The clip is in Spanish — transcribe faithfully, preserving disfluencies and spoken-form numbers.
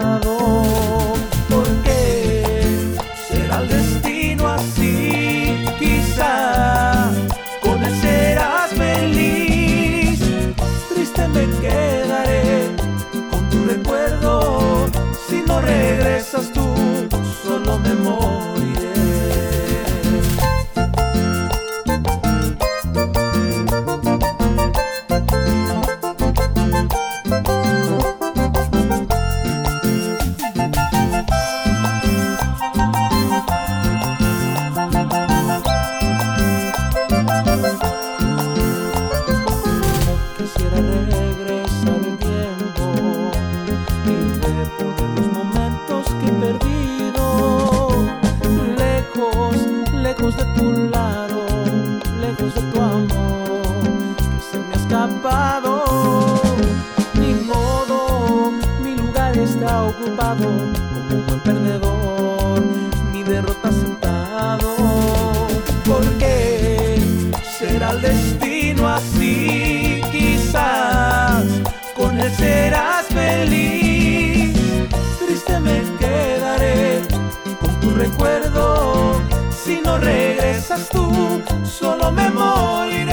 pasado. ¿Por qué será el destino así? Quizá con él serás feliz. Triste me quedaré con tu recuerdo. Si no regresas tú, solo me moriré. Quisiera regresar el tiempo y reponer los momentos que he perdido. Lejos, lejos de tu lado, lejos de tu amor que se me ha escapado. Ni modo, mi lugar está ocupado como un buen perdedor, mi derrota aceptado. ¿Por qué será el destino así? Quizás con él serás feliz. Triste me quedaré con tu recuerdo. Si no regresas tú, solo me moriré.